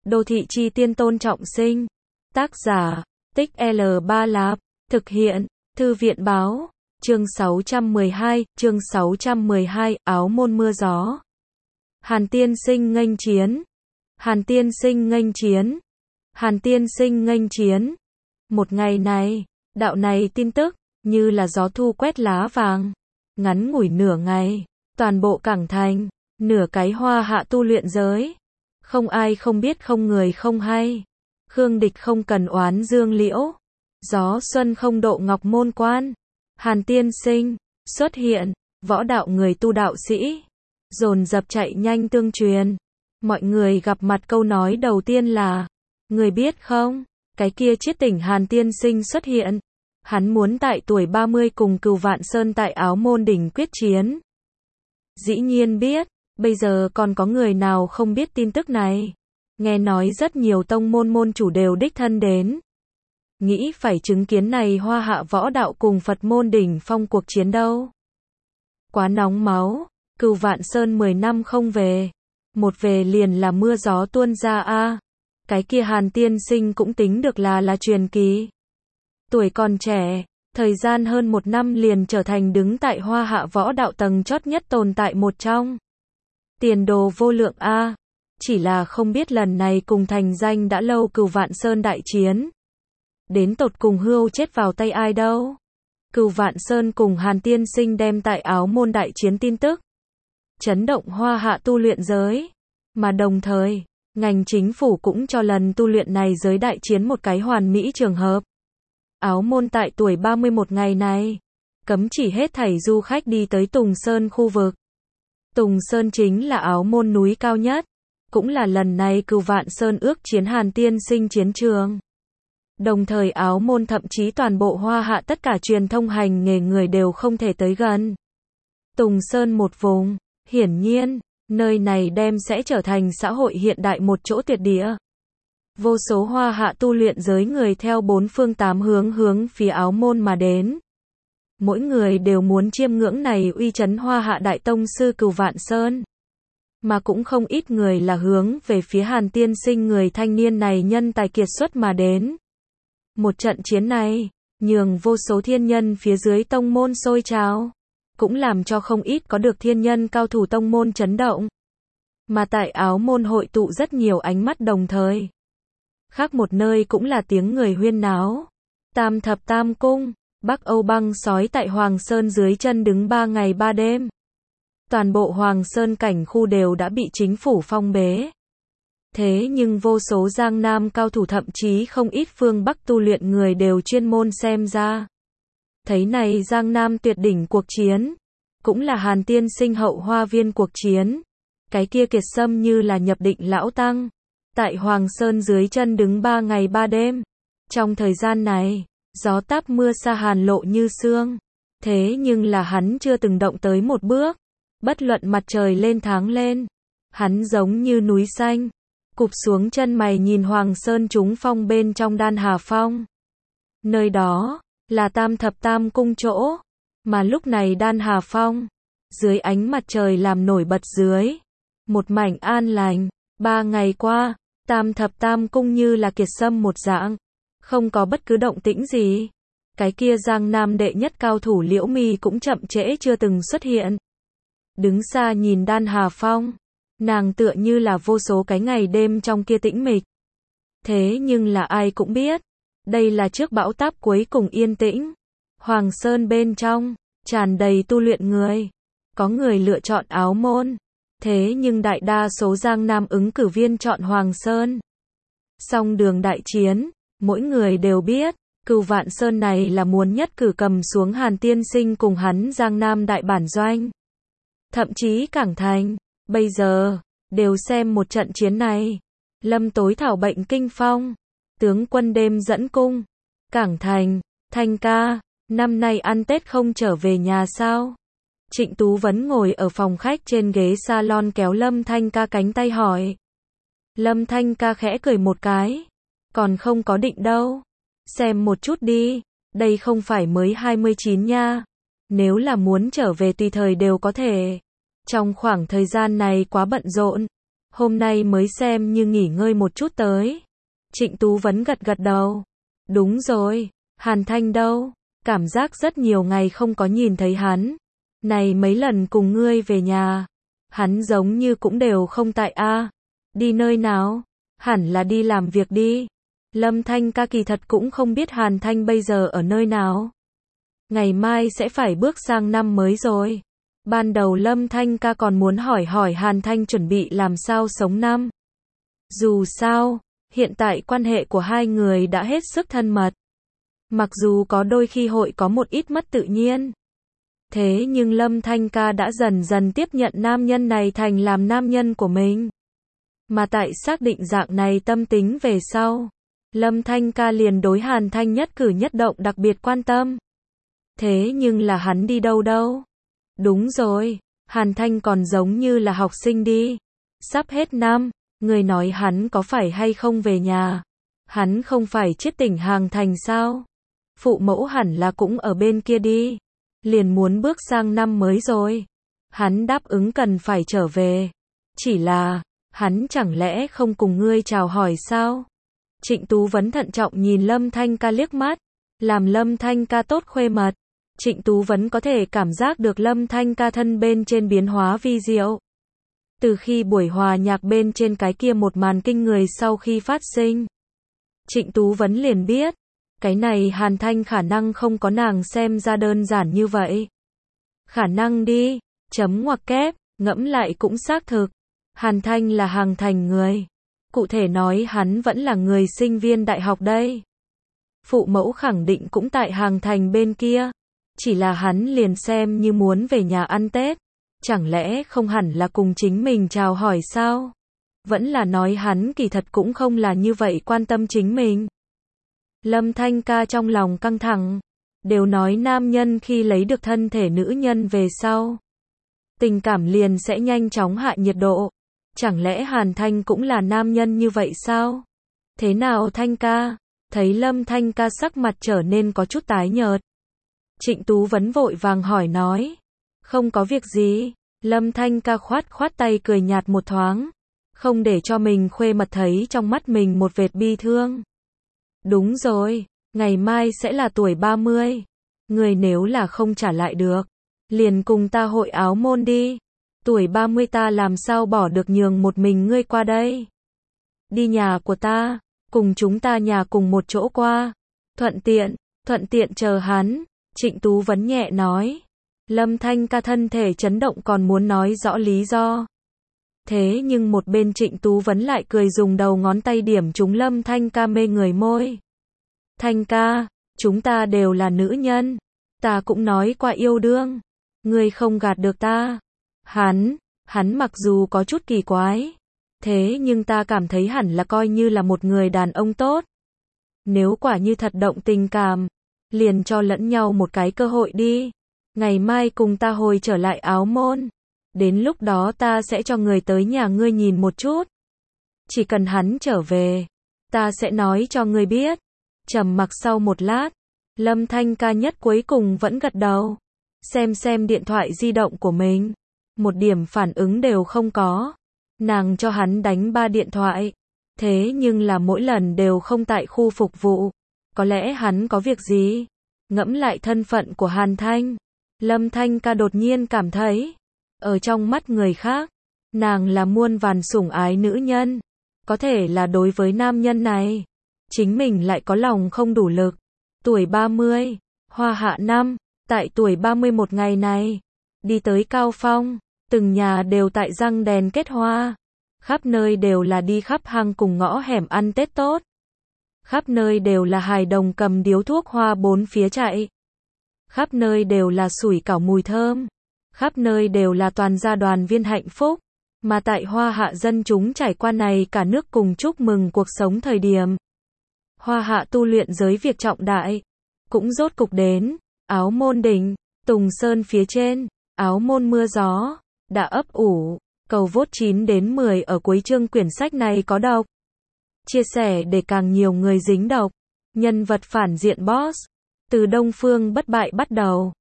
Đô thị chi tiên Tôn Trọng Sinh. Tác giả, Tích L3 Lạp. Thực hiện, Thư viện báo. Chương 612, áo môn mưa gió. Hàn tiên sinh nghênh chiến. Hàn tiên sinh nghênh chiến. Hàn tiên sinh nghênh chiến. Một ngày này, đạo này tin tức, như là gió thu quét lá vàng. Ngắn ngủi nửa ngày, toàn bộ cảng thành, nửa cái Hoa Hạ tu luyện giới. Không ai không biết, không người không hay. Khương địch không cần oán dương liễu. Gió xuân không độ ngọc môn quan. Hàn tiên sinh xuất hiện, võ đạo người tu đạo sĩ dồn dập chạy nhanh tương truyền. Mọi người gặp mặt câu nói đầu tiên là: người biết không, cái kia chiết tỉnh Hàn tiên sinh xuất hiện. Hắn muốn tại tuổi 30 cùng Cửu Vạn Sơn tại Áo Môn đỉnh quyết chiến. Dĩ nhiên biết, bây giờ còn có người nào không biết tin tức này. Nghe nói rất nhiều tông môn môn chủ đều đích thân đến. Nghĩ phải chứng kiến này Hoa Hạ võ đạo cùng Phật môn đỉnh phong cuộc chiến đâu. Quá nóng máu, Cửu Vạn Sơn 10 năm không về. Một về liền là mưa gió tuôn ra a. Cái kia Hàn tiên sinh cũng tính được là truyền kỳ. Tuổi còn trẻ, thời gian hơn 1 năm liền trở thành đứng tại Hoa Hạ võ đạo tầng chót nhất tồn tại một trong. Tiền đồ vô lượng a. Chỉ là không biết lần này cùng thành danh đã lâu Cửu Vạn Sơn đại chiến. Đến tột cùng hươu chết vào tay ai đâu. Cửu Vạn Sơn cùng Hàn tiên sinh đem tại Áo Môn đại chiến tin tức. Chấn động Hoa Hạ tu luyện giới. Mà đồng thời, ngành chính phủ cũng cho lần tu luyện này giới đại chiến một cái hoàn mỹ trường hợp. Áo Môn tại tuổi 31 ngày này, cấm chỉ hết thảy du khách đi tới Tùng Sơn khu vực. Tùng Sơn chính là Áo Môn núi cao nhất, cũng là lần này Cửu Vạn Sơn ước chiến Hàn tiên sinh chiến trường. Đồng thời Áo Môn thậm chí toàn bộ Hoa Hạ tất cả truyền thông hành nghề người đều không thể tới gần. Tùng Sơn một vùng, hiển nhiên, nơi này đem sẽ trở thành xã hội hiện đại một chỗ tuyệt địa. Vô số Hoa Hạ tu luyện giới người theo 4 phương 8 hướng phía Áo Môn mà đến. Mỗi người đều muốn chiêm ngưỡng này uy chấn Hoa Hạ đại tông sư Cửu Vạn Sơn. Mà cũng không ít người là hướng về phía Hàn tiên sinh người thanh niên này nhân tài kiệt xuất mà đến. Một trận chiến này, nhường vô số thiên nhân phía dưới tông môn sôi trào, cũng làm cho không ít có được thiên nhân cao thủ tông môn chấn động. Mà tại Áo Môn hội tụ rất nhiều ánh mắt đồng thời. Khác một nơi cũng là tiếng người huyên náo. Tam thập tam cung, Bắc Âu băng sói tại Hoàng Sơn dưới chân đứng 3 ngày 3 đêm. Toàn bộ Hoàng Sơn cảnh khu đều đã bị chính phủ phong bế. Thế nhưng vô số Giang Nam cao thủ thậm chí không ít phương Bắc tu luyện người đều chuyên môn xem ra. Thấy này Giang Nam tuyệt đỉnh cuộc chiến, cũng là Hàn tiên sinh hậu hoa viên cuộc chiến. Cái kia kiệt sâm như là nhập định lão tăng, tại Hoàng Sơn dưới chân đứng 3 ngày 3 đêm. Trong thời gian này, gió táp mưa sa hàn lộ như sương. Thế nhưng là hắn chưa từng động tới một bước. Bất luận mặt trời lên tháng lên, hắn giống như núi xanh. Cụp xuống chân mày nhìn Hoàng Sơn trúng phong bên trong Đan Hà Phong. Nơi đó, là Tam thập tam cung chỗ. Mà lúc này Đan Hà Phong, dưới ánh mặt trời làm nổi bật dưới. Một mảnh an lành, 3 ngày qua, Tam thập tam cung như là kiệt sâm một dạng. Không có bất cứ động tĩnh gì. Cái kia Giang Nam đệ nhất cao thủ Liễu Mi cũng chậm trễ chưa từng xuất hiện. Đứng xa nhìn Đan Hà Phong, nàng tựa như là vô số cái ngày đêm trong kia tĩnh mịch. Thế nhưng là ai cũng biết, đây là trước bão táp cuối cùng yên tĩnh. Hoàng Sơn bên trong, tràn đầy tu luyện người. Có người lựa chọn Áo Môn. Thế nhưng đại đa số Giang Nam ứng cử viên chọn Hoàng Sơn. Song đường đại chiến, mỗi người đều biết, Cửu Vạn Sơn này là muốn nhất cử cầm xuống Hàn tiên sinh cùng hắn Giang Nam đại bản doanh. Thậm chí cảng thành, bây giờ, đều xem một trận chiến này. Lâm tối thảo bệnh kinh phong, tướng quân đêm dẫn cung. Cảng thành, Thanh ca, năm nay ăn Tết không trở về nhà sao? Trịnh Tú Vấn ngồi ở phòng khách trên ghế salon kéo Lâm Thanh ca cánh tay hỏi. Lâm Thanh ca khẽ cười một cái. Còn không có định đâu. Xem một chút đi, đây không phải mới 29 nha. Nếu là muốn trở về tùy thời đều có thể. Trong khoảng thời gian này quá bận rộn. Hôm nay mới xem như nghỉ ngơi một chút tới. Trịnh Tú Vấn gật gật đầu. Đúng rồi, Hàn Thanh đâu? Cảm giác rất nhiều ngày không có nhìn thấy hắn. Này mấy lần cùng ngươi về nhà, hắn giống như cũng đều không tại a. Đi nơi nào? Hẳn là đi làm việc đi. Lâm Thanh ca kỳ thật cũng không biết Hàn Thanh bây giờ ở nơi nào. Ngày mai sẽ phải bước sang năm mới rồi. Ban đầu Lâm Thanh ca còn muốn hỏi hỏi Hàn Thanh chuẩn bị làm sao sống năm. Dù sao, hiện tại quan hệ của hai người đã hết sức thân mật. Mặc dù có đôi khi hội có một ít mất tự nhiên. Thế nhưng Lâm Thanh ca đã dần dần tiếp nhận nam nhân này thành làm nam nhân của mình. Mà tại xác định dạng này tâm tính về sau, Lâm Thanh ca liền đối Hàn Thanh nhất cử nhất động đặc biệt quan tâm. Thế nhưng là hắn đi đâu đâu? Đúng rồi, Hàn Thanh còn giống như là học sinh đi. Sắp hết năm, người nói hắn có phải hay không về nhà? Hắn không phải chết tỉnh Hàng Thành sao? Phụ mẫu hẳn là cũng ở bên kia đi. Liền muốn bước sang năm mới rồi. Hắn đáp ứng cần phải trở về. Chỉ là, hắn chẳng lẽ không cùng ngươi chào hỏi sao? Trịnh Tú Vấn thận trọng nhìn Lâm Thanh ca liếc mắt. Làm Lâm Thanh ca tốt khuê mật. Trịnh Tú Vấn có thể cảm giác được Lâm Thanh ca thân bên trên biến hóa vi diệu. Từ khi buổi hòa nhạc bên trên cái kia một màn kinh người sau khi phát sinh, Trịnh Tú Vấn liền biết, cái này Hàn Thanh khả năng không có nàng xem ra đơn giản như vậy. Khả năng đi, chấm ngoặc kép, ngẫm lại cũng xác thực. Hàn Thanh là Hàng Thành người. Cụ thể nói hắn vẫn là người sinh viên đại học đây. Phụ mẫu khẳng định cũng tại Hàng Thành bên kia. Chỉ là hắn liền xem như muốn về nhà ăn Tết. Chẳng lẽ không hẳn là cùng chính mình chào hỏi sao? Vẫn là nói hắn kỳ thật cũng không là như vậy quan tâm chính mình. Lâm Thanh ca trong lòng căng thẳng. Đều nói nam nhân khi lấy được thân thể nữ nhân về sau, tình cảm liền sẽ nhanh chóng hạ nhiệt độ. Chẳng lẽ Hàn Thanh cũng là nam nhân như vậy sao? Thế nào Thanh ca? Thấy Lâm Thanh ca sắc mặt trở nên có chút tái nhợt. Trịnh Tú Vấn vội vàng hỏi nói. Không có việc gì. Lâm Thanh ca khoát khoát tay cười nhạt một thoáng. Không để cho mình khuê mật thấy trong mắt mình một vệt bi thương. Đúng rồi, ngày mai sẽ là tuổi 30. Người nếu là không trả lại được, liền cùng ta hội áo môn đi. Tuổi 30 ta làm sao bỏ được nhường một mình ngươi qua đây. Đi nhà của ta, cùng chúng ta nhà cùng một chỗ qua. Thuận tiện chờ hắn. Trịnh Tú Vấn nhẹ nói. Lâm Thanh ca thân thể chấn động còn muốn nói rõ lý do. Thế nhưng một bên Trịnh Tú Vấn lại cười dùng đầu ngón tay điểm trúng Lâm Thanh ca mê người môi. Thanh ca, chúng ta đều là nữ nhân. Ta cũng nói qua yêu đương. Ngươi không gạt được ta. Hắn mặc dù có chút kỳ quái. Thế nhưng ta cảm thấy hẳn là coi như là một người đàn ông tốt. Nếu quả như thật động tình cảm, liền cho lẫn nhau một cái cơ hội đi. Ngày mai cùng ta hồi trở lại áo môn. Đến lúc đó ta sẽ cho người tới nhà ngươi nhìn một chút. Chỉ cần hắn trở về, ta sẽ nói cho ngươi biết. Trầm mặc sau một lát, Lâm Thanh ca nhất cuối cùng vẫn gật đầu. Xem điện thoại di động của mình. Một điểm phản ứng đều không có. Nàng cho hắn đánh 3 điện thoại. Thế nhưng là mỗi lần đều không tại khu phục vụ. Có lẽ hắn có việc gì? Ngẫm lại thân phận của Hàn Thanh. Lâm Thanh ca đột nhiên cảm thấy, ở trong mắt người khác, nàng là muôn vàn sủng ái nữ nhân. Có thể là đối với nam nhân này, chính mình lại có lòng không đủ lực. Tuổi 30, hoa hạ năm, tại tuổi 31 ngày này, đi tới Cao Phong, từng nhà đều tại răng đèn kết hoa. Khắp nơi đều là đi khắp hang cùng ngõ hẻm ăn Tết tốt. Khắp nơi đều là hài đồng cầm điếu thuốc hoa bốn phía chạy. Khắp nơi đều là sủi cảo mùi thơm. Khắp nơi đều là toàn gia đoàn viên hạnh phúc. Mà tại Hoa Hạ dân chúng trải qua này cả nước cùng chúc mừng cuộc sống thời điểm. Hoa Hạ tu luyện giới việc trọng đại. Cũng rốt cục đến. Áo môn đỉnh, Tùng Sơn phía trên, áo môn mưa gió, đã ấp ủ. Cầu vote 9 đến 10 ở cuối chương quyển sách này có đọc. Chia sẻ để càng nhiều người dính độc. Nhân vật phản diện boss. Từ Đông Phương bất bại bắt đầu.